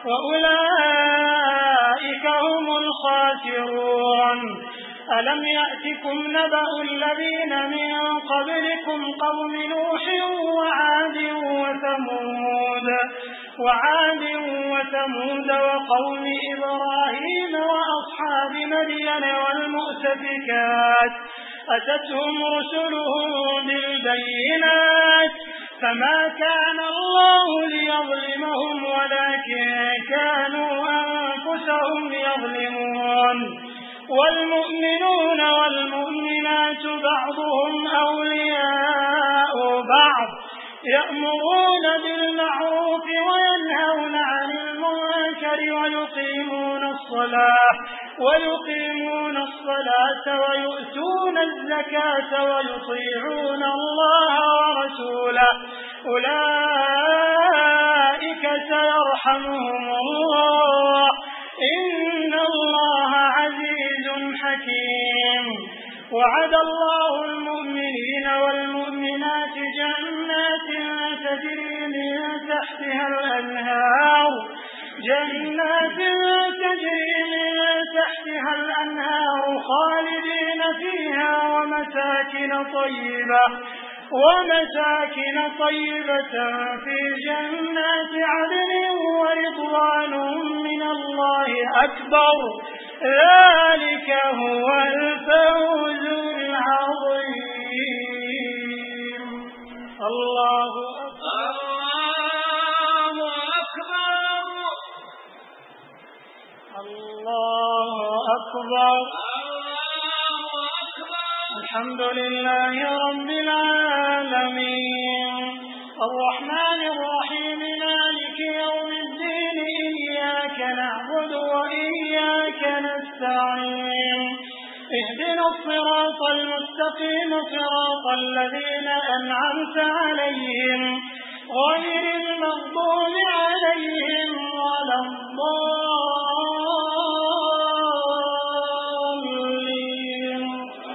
وأولئك هم الخاسرون. ألم يأتكم نبأ الذين من قبلكم قوم نوح وعاد وثمود وعاد وثمود وقوم إبراهيم وأصحاب مدين والمؤتفكات أتتهم رسلهم بالبينات فما كان الله ليظلمهم ولكن كانوا أنفسهم يظلمون. والمؤمنون والمؤمنات بعضهم أولياء بعض يأمرون بالمعروف وينهون عن المنكر ويقيمون الصلاة ويقيمون الصلاة ويؤتون الزكاة ويطيعون الله ورسوله أولئك سيرحمهم الله إن الله عزيز حكيم. وعد الله المؤمنين والمؤمنات جنات تجري من تحتها الأنهار جنات تجري من تحتها الأنهار خالدين فيها ومساكن طيبة ومساكن طيبة في جنات عدن ورضوان من الله أكبر ذلك هو الفوز العظيم. الله أكبر الله أكبر الحمد لله رب العالمين الرحمن الرحيم مالك يوم الدين إياك نعبد وإياك نستعين اهدنا الصراط المستقيم صراط الذين أنعمت عليهم غير المغضوب عليهم ولا الضالين.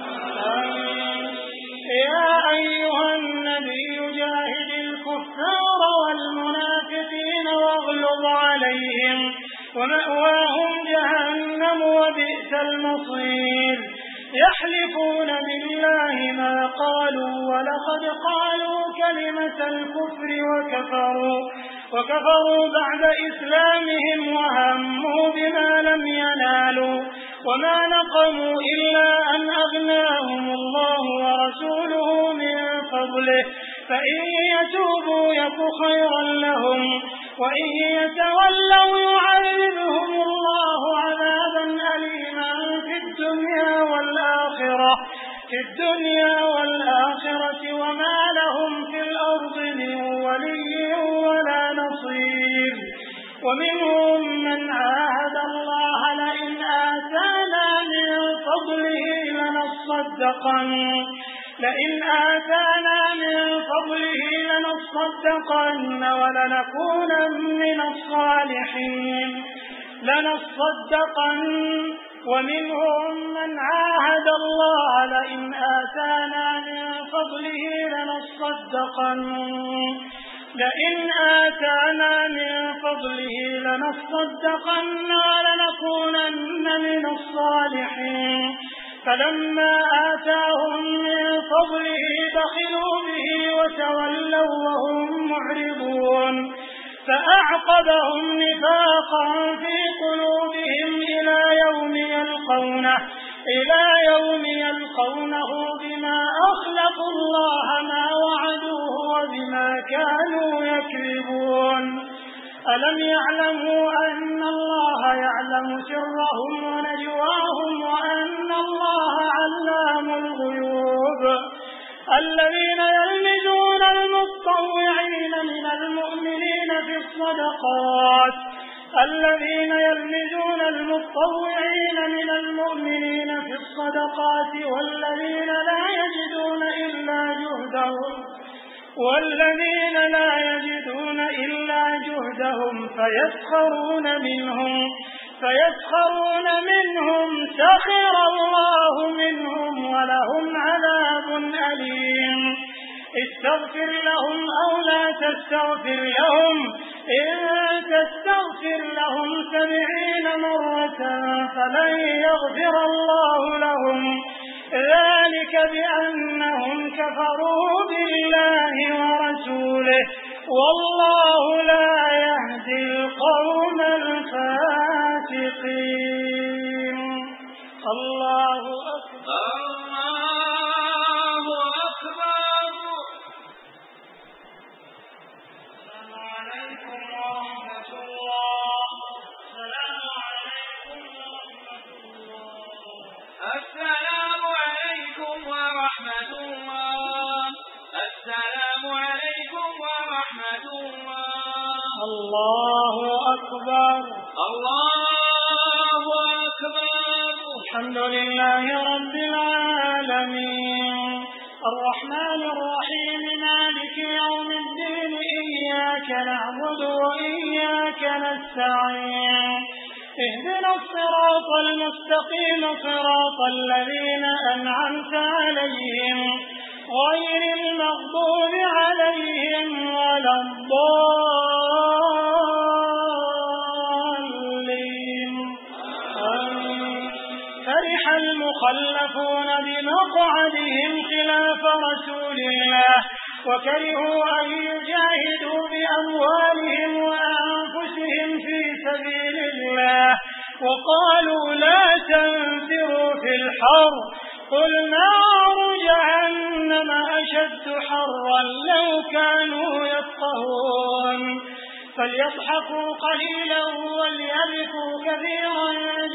يا أيها النبي جاهد الكفار والمنافقين واغلظ عليهم ومأواهم جهنم وبئس المصير. يحلفون بالله ما قالوا ولقد قالوا كلمة الكفر وكفروا وكفروا بعد إسلامهم وهموا بما لم ينالوا وما نقموا إلا أن أغناهم الله ورسوله من فضله فإن يتوبوا يك خيرا لهم وإن يتولوا يعذبهم الله عذابا أليما في الدنيا والآخرة في الدنيا والآخرة وما لهم في الأرض من ولي ولا نصير. ومنهم من عاهد الله لئن آتانا من فضله لنصدقن لئن آتانا من فضله لنصدقن ولنكونن من الصالحين لنصدقن ومنهم من عاهد الله لئن آتانا من فضله لنصدقن لئن آتانا من فضله لنصدقن ولنكونن من الصالحين فلما آتاهم من فضله بخلوا به وتولوا وهم معرضون فأعقبهم نفاقا في قلوبهم إلى يوم يلقونه إلى يوم يلقونه بما أخلفوا الله ما وعدوه وبما كانوا يكذبون. ألم يعلموا أن الله يعلم سرهم ونجواهم وأن الله علام الغيوب. الذين يلمزون المتطوعين من المؤمنين في الصدقات الذين يلمزون المتطوعين من المؤمنين في الصدقات والذين لا يجدون إلا جهدهم والذين لا يجدون إلا جهدهم فيسخرون منهم فيسخرون منهم سخر الله منهم ولهم عذاب أليم. استغفر لهم أو لا تستغفر لهم إن تستغفر لهم سبعين مرة فلن يغفر الله لهم ذلك بأنهم كفروا بالله ورسوله والله لا يهدي القوم الفاسقين. الله أكبر الله أكبر. السلام عليكم ورحمة الله. السلام عليكم ورحمة الله. الله أكبر الله أكبر. الحمد لله رب العالمين الرحمن الرحيم مالك يوم الدين إياك نعبد وإياك نستعين اهدنا الصراط المستقيم صراط الذين أنعمت عليهم غير المغضوب عليهم ولا الضالين. فرح المخلفون بمقعدهم خلاف رسول الله وكرهوا أن يجاهدوا بأموالهم وأنفسهم في سبيل الله وقالوا لا تنفروا في الحر قل نار جهنم أشد حرا لو كانوا يفقهون فليضحكوا قليلا وليبكوا كثيرا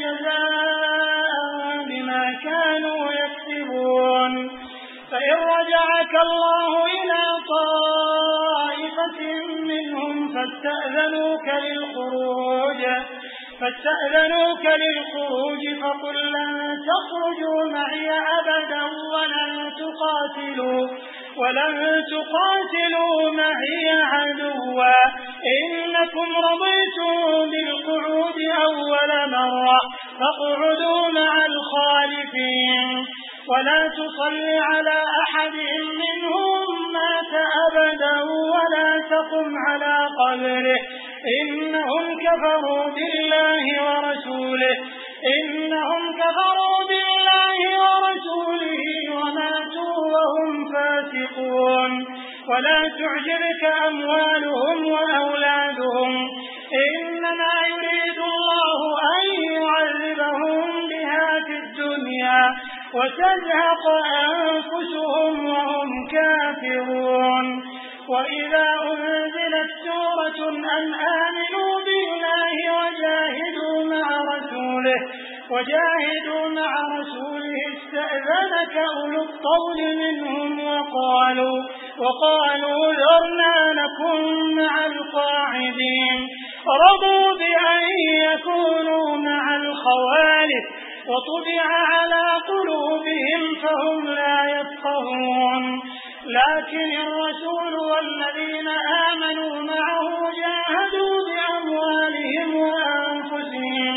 جزاء بما كانوا يكسبون. فإن رجعك الله إلى طائفة منهم فاستأذنوك للخروج فاستأذنوك للخروج فقل لن تخرجوا معي أبدا ولن تقاتلوا ولن تقاتلوا معي عدوا إنكم رضيتم بالقعود أول مرة فاقعدوا مع الخالفين ولا تصل على أحد منهم مات أبدا ولا تقم على قبره إنهم كفروا بالله ورسوله إنهم كفروا بالله ورسوله وماتوا وهم فاسقون. ولا تعجبك أموالهم وأولادهم إنما يريد الله أن يعذبهم بها في الدنيا وتزهق أنفسهم وهم كافرون. وإذا أنزلت سورة أن آمنوا بالله وجاهدوا مع رسوله وجاهدوا مع رسوله استأذنك أولو الطول منهم وقالوا وقالوا ذرنا نكن مع القاعدين رضوا بأن يكونوا مع الخوالف وطبع على قلوبهم فهم لا يفقهون. لكن الرسول والذين آمنوا معه جاهدوا بأموالهم وأنفسهم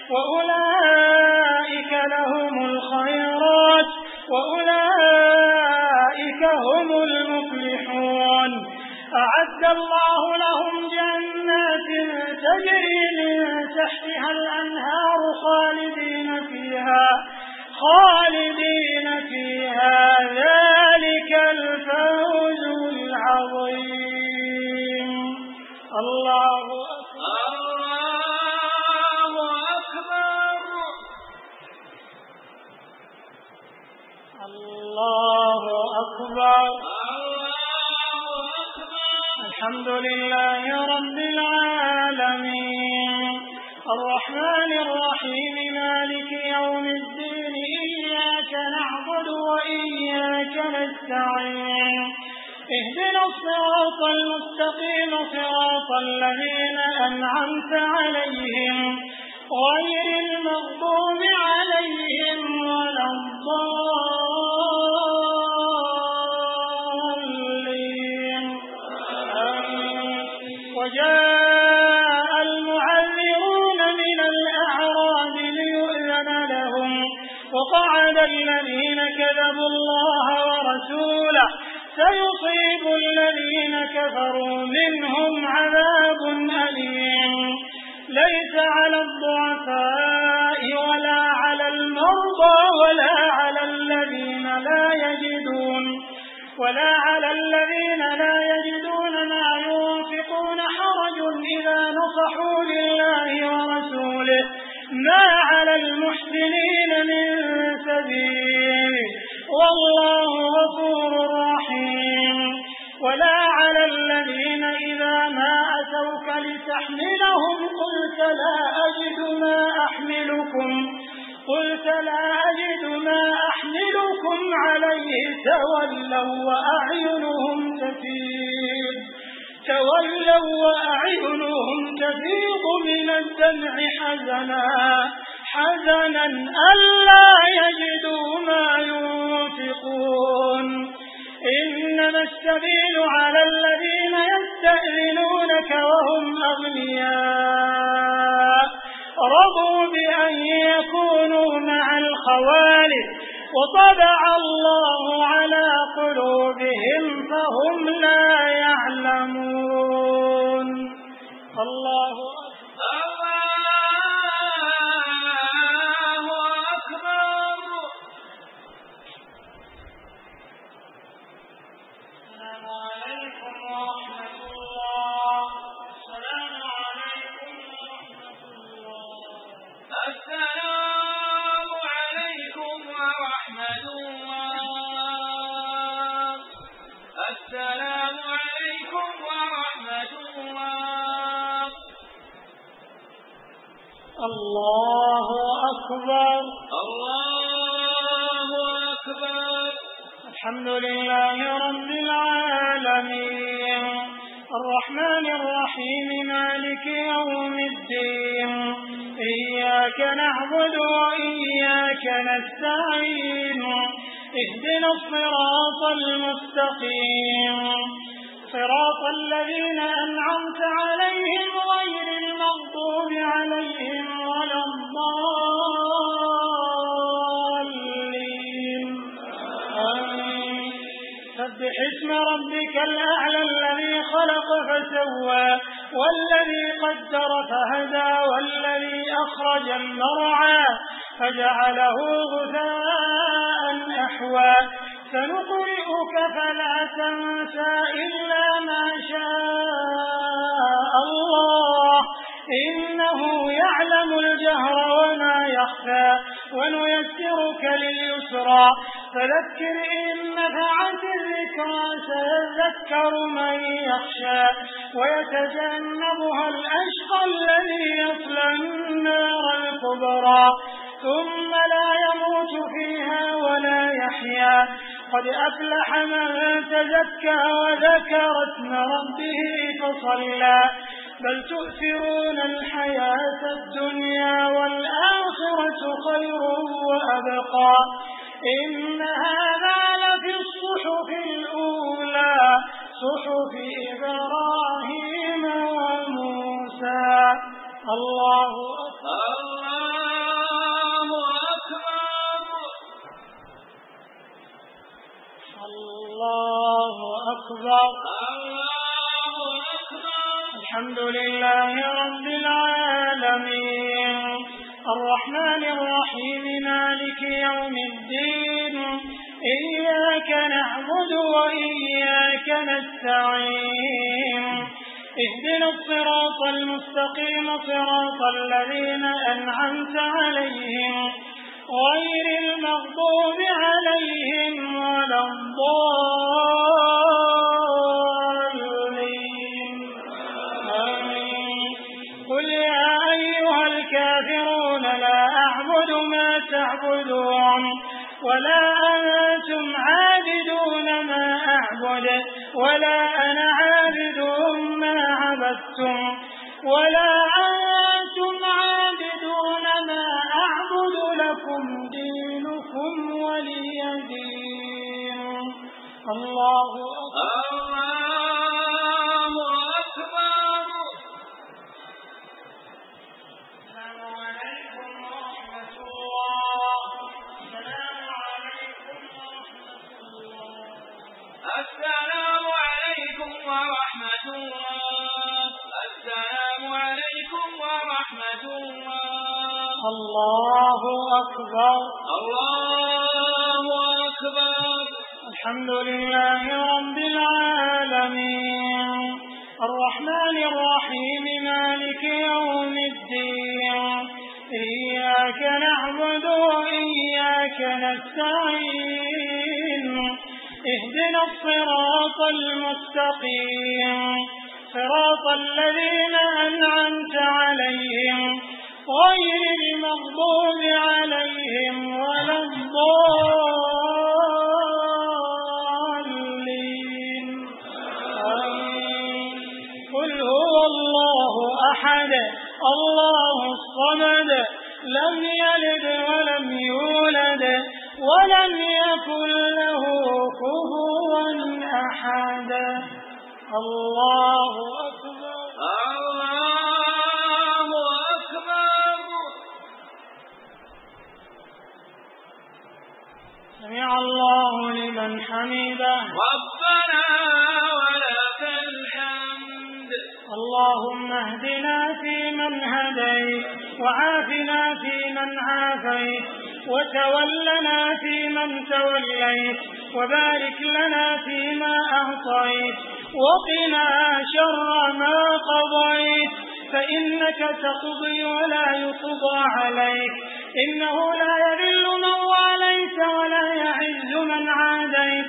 وأولئك لهم الخيرات وأولئك هم المفلحون. أعد الله لهم جنات تجري من تحتها الأنهار خالدين فيها خالدين فيها ذلك الفوز العظيم. الله أكبر الله أكبر الحمد لله رب العالمين الرحمن الرحيم مالك يوم الدين إياك نعبد وإياك نستعين اهدنا الصراط المستقيم صراط الذين أنعمت عليهم غير المغضوب عليهم ولا الضالين. وجاء المعذرون من الأعراب ليؤذن لهم وقعد الذين كذبوا الله ورسوله سيصيب الذين كفروا منهم عذاب أليم. ليس على الضعفاء ولا على المرضى ولا على الذين لا يجدون ولا على الذين لا يجدون ما ينفقون حرج إذا نصحوا لله ورسوله ما على المحسنين من سبيل والله غفور رحيم. ولا على الذين إذا ما أتوك لتحملهم قلت لا أجد ما أحملكم قلت لا أجد ما أحملكم عليه تولوا وأعينهم تفيض تولوا وأعينهم تفيض من الدمع حزنا حزنا ألا يجدوا ما ينفقون إنما السبيل على الذين يستأذنونك وهم أغنياء رضوا بأن يكونوا مع الخوالف وطبع الله على قلوبهم فهم لا يعلمون. الله الله أكبر الله أكبر. الحمد لله رب العالمين الرحمن الرحيم مالك يوم الدين إياك نعبد وإياك نستعين اهدنا الصراط المستقيم صراط الذين أنعمت عليهم غير المغضوب عليهم ولا الضالين آمين. سبح اسم ربك الأعلى الذي خلق فسوى والذي قدر فهدى والذي أخرج المرعى فجعله غثاء أحوى سنقرئك فلا تنسى إلا ما شاء الله إنه يعلم الجهر وما يخفى ونيسرك لليسرى فذكر إن نفعت الذكرى سيذكر من يخشى ويتجنبها الأشقى الذي يصلى النار الكبرى ثم لا يموت فيها ولا يحيا قد أفلح من تزكى وذكر اسم ربه فصلى بل تؤثرون الحياة الدنيا والآخرة خير وأبقى إن هذا لفي الصحف الأولى صحف إبراهيم وموسى. الله أكبر الله أكبر الله أكبر. الحمد لله رب العالمين الرحمن الرحيم مالك يوم الدين إياك نعبد وإياك نستعين اهدنا الصراط المستقيم صراط الذين أنعمت عليهم غير المغضوب عليهم ولا الضالين آمين. قل يا أيها الكافرون لا أعبد ما تعبدون ولا أنتم عابدون ما أعبد ولا أنا عابد ما عبدتم ولا أنتم عابدون ما أعبد لكم دينكم ولي دين. الله أكبر الله أكبر. السلام عليكم ورحمة الله. السلام عليكم ورحمة الله. السلام عليكم ورحمة الله. السلام عليكم ورحمة الله. الله أكبر الله أكبر. الحمد لله رب العالمين الرحمن الرحيم مالك يوم الدين إياك نعبد وإياك نستعين اهدنا الصراط المستقيم صراط الذين أنعمت عليهم غير المغضوب عليهم ولا الضالين آمين. قل الله الصمد لم يلد ولم يولد ولم يكن له كفوا أحد. الله أكبر. الله أكبر. سمع الله لمن حمده. ربنا ولك الحمد. اللهم اهدنا فيمن هديت وعافنا فيمن عافيت وتولنا فيمن توليت وبارك لنا فيما أعطيت وقنا شر ما قضيت فإنك تقضي ولا يقضى عليك إنه لا يذل من واليت ولا يعز من عاديت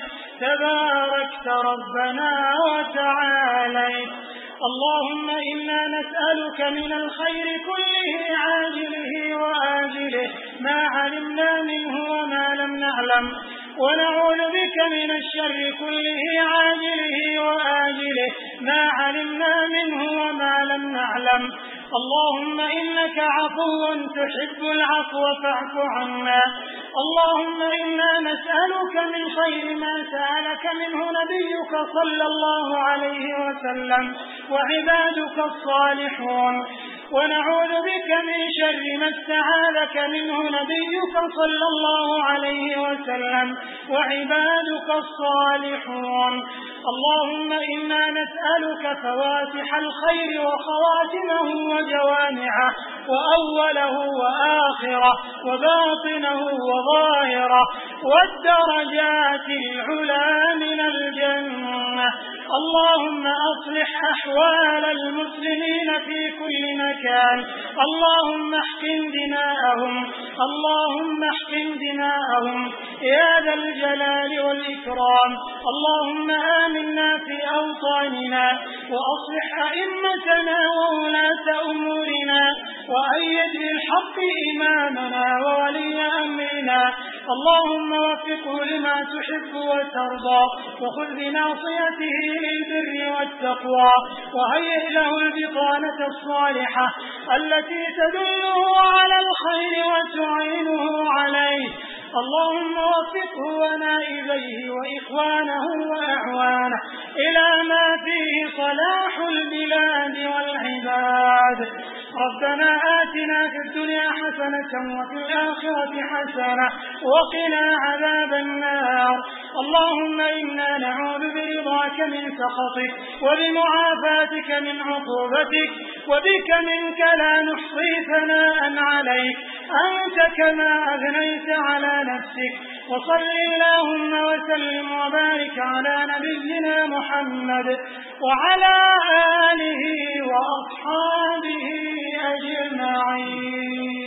تباركت ربنا وتعاليت. اللهم إنا نسألك من الخير كله عاجله وآجله ما علمنا منه وما لم نعلم ونعوذ بك من الشر كله عاجله وآجله ما علمنا منه وما لم نعلم. اللهم إنك عفو تحب العفو فاعف عنا. اللهم إنا نسألك من خير ما سألك منه نبيك صلى الله عليه وسلم وعبادك الصالحون ونعوذ بك من شر ما استعاذك منه نبيك صلى الله عليه وسلم وعبادك الصالحون. اللهم إنا نسألك فواتح الخير وخواتمه وجوامعه وأوله وآخره وباطنه وظاهره والدرجات العلى من الجنة. اللهم أصلح أحوال المسلمين في كل مكان. اللهم احقن دماءهم اللهم احقن دماءهم يا ذا الجلال والإكرام. اللهم آمنا في أوطاننا وأصلح أئمتنا وولاة أمورنا وأيد بالحق إمامنا وولي أمرنا. اللهم وفقه لما تحب وترضى وخذ بناصيته للبر والتقوى وهيئ له البطانة الصالحة التي تدله على الخير وتعينه عليه. اللهم وفقه ونائبيه وإخوانه وأعوانه إلى ما فيه صلاح البلاد والعباد. ربنا آتنا في الدنيا حسنة وفي الآخرة حسنة وقنا عذاب النار. اللهم إنا نعوذ برضاك من سخطك وبمعافاتك من عقوبتك وبك منك لا نحصي ثناء عليك أنت كما أثنيت على نفسك. وصل اللهم وسلم وبارك على نبينا محمد وعلى آله وأصحابه أجمعين.